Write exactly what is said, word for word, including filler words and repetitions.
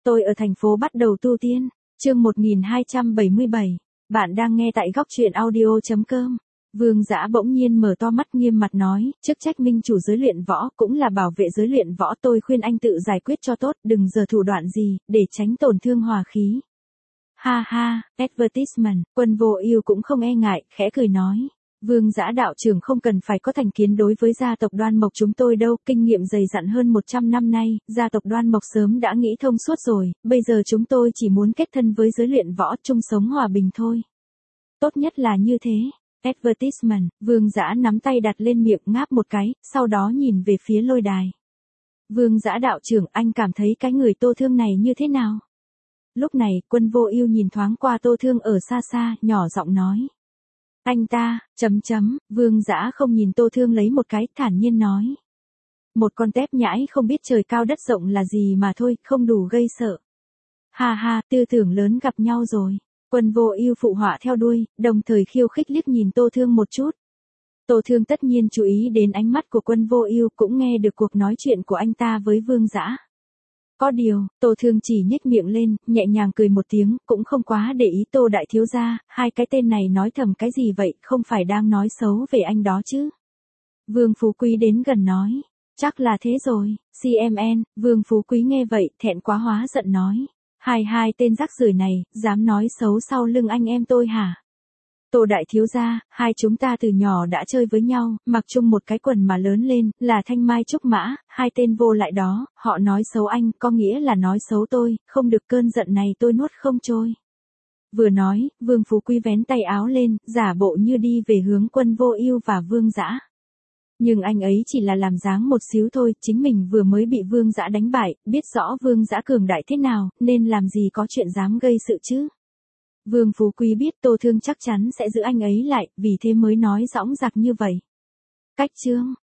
Tôi ở thành phố bắt đầu tu tiên. Chương một nghìn hai trăm bảy mươi bảy. Bạn đang nghe tại góc truyện audio chấm com. Vương Dã bỗng nhiên mở to mắt nghiêm mặt nói, chức trách minh chủ giới luyện võ cũng là bảo vệ giới luyện võ, tôi khuyên anh tự giải quyết cho tốt, đừng giở thủ đoạn gì, để tránh tổn thương hòa khí. Ha ha, advertisement, Quân Vô Ưu cũng không e ngại, khẽ cười nói. Vương Dã đạo trưởng không cần phải có thành kiến đối với gia tộc Đoan Mộc chúng tôi đâu, kinh nghiệm dày dặn hơn một trăm năm nay, gia tộc Đoan Mộc sớm đã nghĩ thông suốt rồi, bây giờ chúng tôi chỉ muốn kết thân với giới luyện võ, chung sống hòa bình thôi. Tốt nhất là như thế. Advertisement, Vương Dã nắm tay đặt lên miệng ngáp một cái, sau đó nhìn về phía lôi đài. Vương Dã đạo trưởng, anh cảm thấy cái người Tô Thương này như thế nào? Lúc này, Quân Vô Ưu nhìn thoáng qua Tô Thương ở xa xa, nhỏ giọng nói. Anh ta, chấm chấm, Vương Dã không nhìn Tô Thương lấy một cái, thản nhiên nói. Một con tép nhãi không biết trời cao đất rộng là gì mà thôi, không đủ gây sợ. Ha ha, tư tưởng lớn gặp nhau rồi. Quân Vô Ưu phụ họa theo đuôi, đồng thời khiêu khích liếc nhìn Tô Thương một chút. Tô Thương tất nhiên chú ý đến ánh mắt của Quân Vô Ưu, cũng nghe được cuộc nói chuyện của anh ta với Vương Dã. Có điều, Tô Thương chỉ nhếch miệng lên, nhẹ nhàng cười một tiếng, cũng không quá để ý Tô đại thiếu gia, hai cái tên này nói thầm cái gì vậy, không phải đang nói xấu về anh đó chứ? Vương Phú Quý đến gần nói, chắc là thế rồi, xê em en, Vương Phú Quý nghe vậy, thẹn quá hóa giận nói. Hai hai tên rác rưởi này, dám nói xấu sau lưng anh em tôi hả? Tô đại thiếu gia, hai chúng ta từ nhỏ đã chơi với nhau, mặc chung một cái quần mà lớn lên, là Thanh Mai Trúc Mã, hai tên vô lại đó, họ nói xấu anh, có nghĩa là nói xấu tôi, không được, cơn giận này tôi nuốt không trôi. Vừa nói, Vương Phú Quý vén tay áo lên, giả bộ như đi về hướng Quân Vô Ưu và Vương Dã. Nhưng anh ấy chỉ là làm dáng một xíu thôi, chính mình vừa mới bị Vương Dã đánh bại, biết rõ Vương Dã cường đại thế nào, nên làm gì có chuyện dám gây sự chứ. Vương Phú Quý biết Tô Thương chắc chắn sẽ giữ anh ấy lại, vì thế mới nói dõng dạc như vậy. Cách chương,